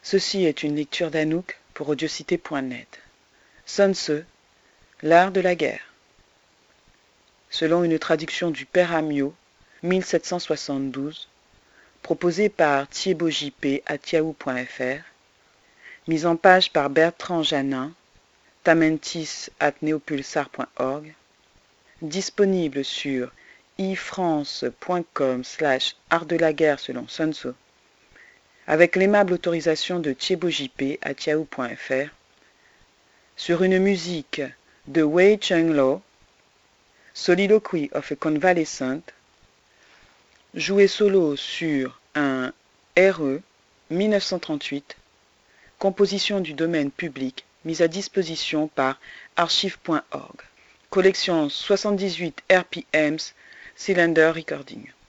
Ceci est une lecture d'Anouk pour audiocité.net. Sun Tzu, l'art de la guerre. Selon une traduction du Père Amyot, 1772, proposée par Thiébaut JP à tiahou.fr, mise en page par Bertrand Janin, tamentis@neopulsar.org, disponible sur ifrance.com/art de la guerre selon Sun Tzu, avec l'aimable autorisation de Thiébaut JP à tiahou.fr, sur une musique de Wei Cheng-lo, Soliloquy of a Convalescent, joué solo sur un RE 1938, composition du domaine public mise à disposition par archive.org, collection 78 RPMs, Cylinder Recording.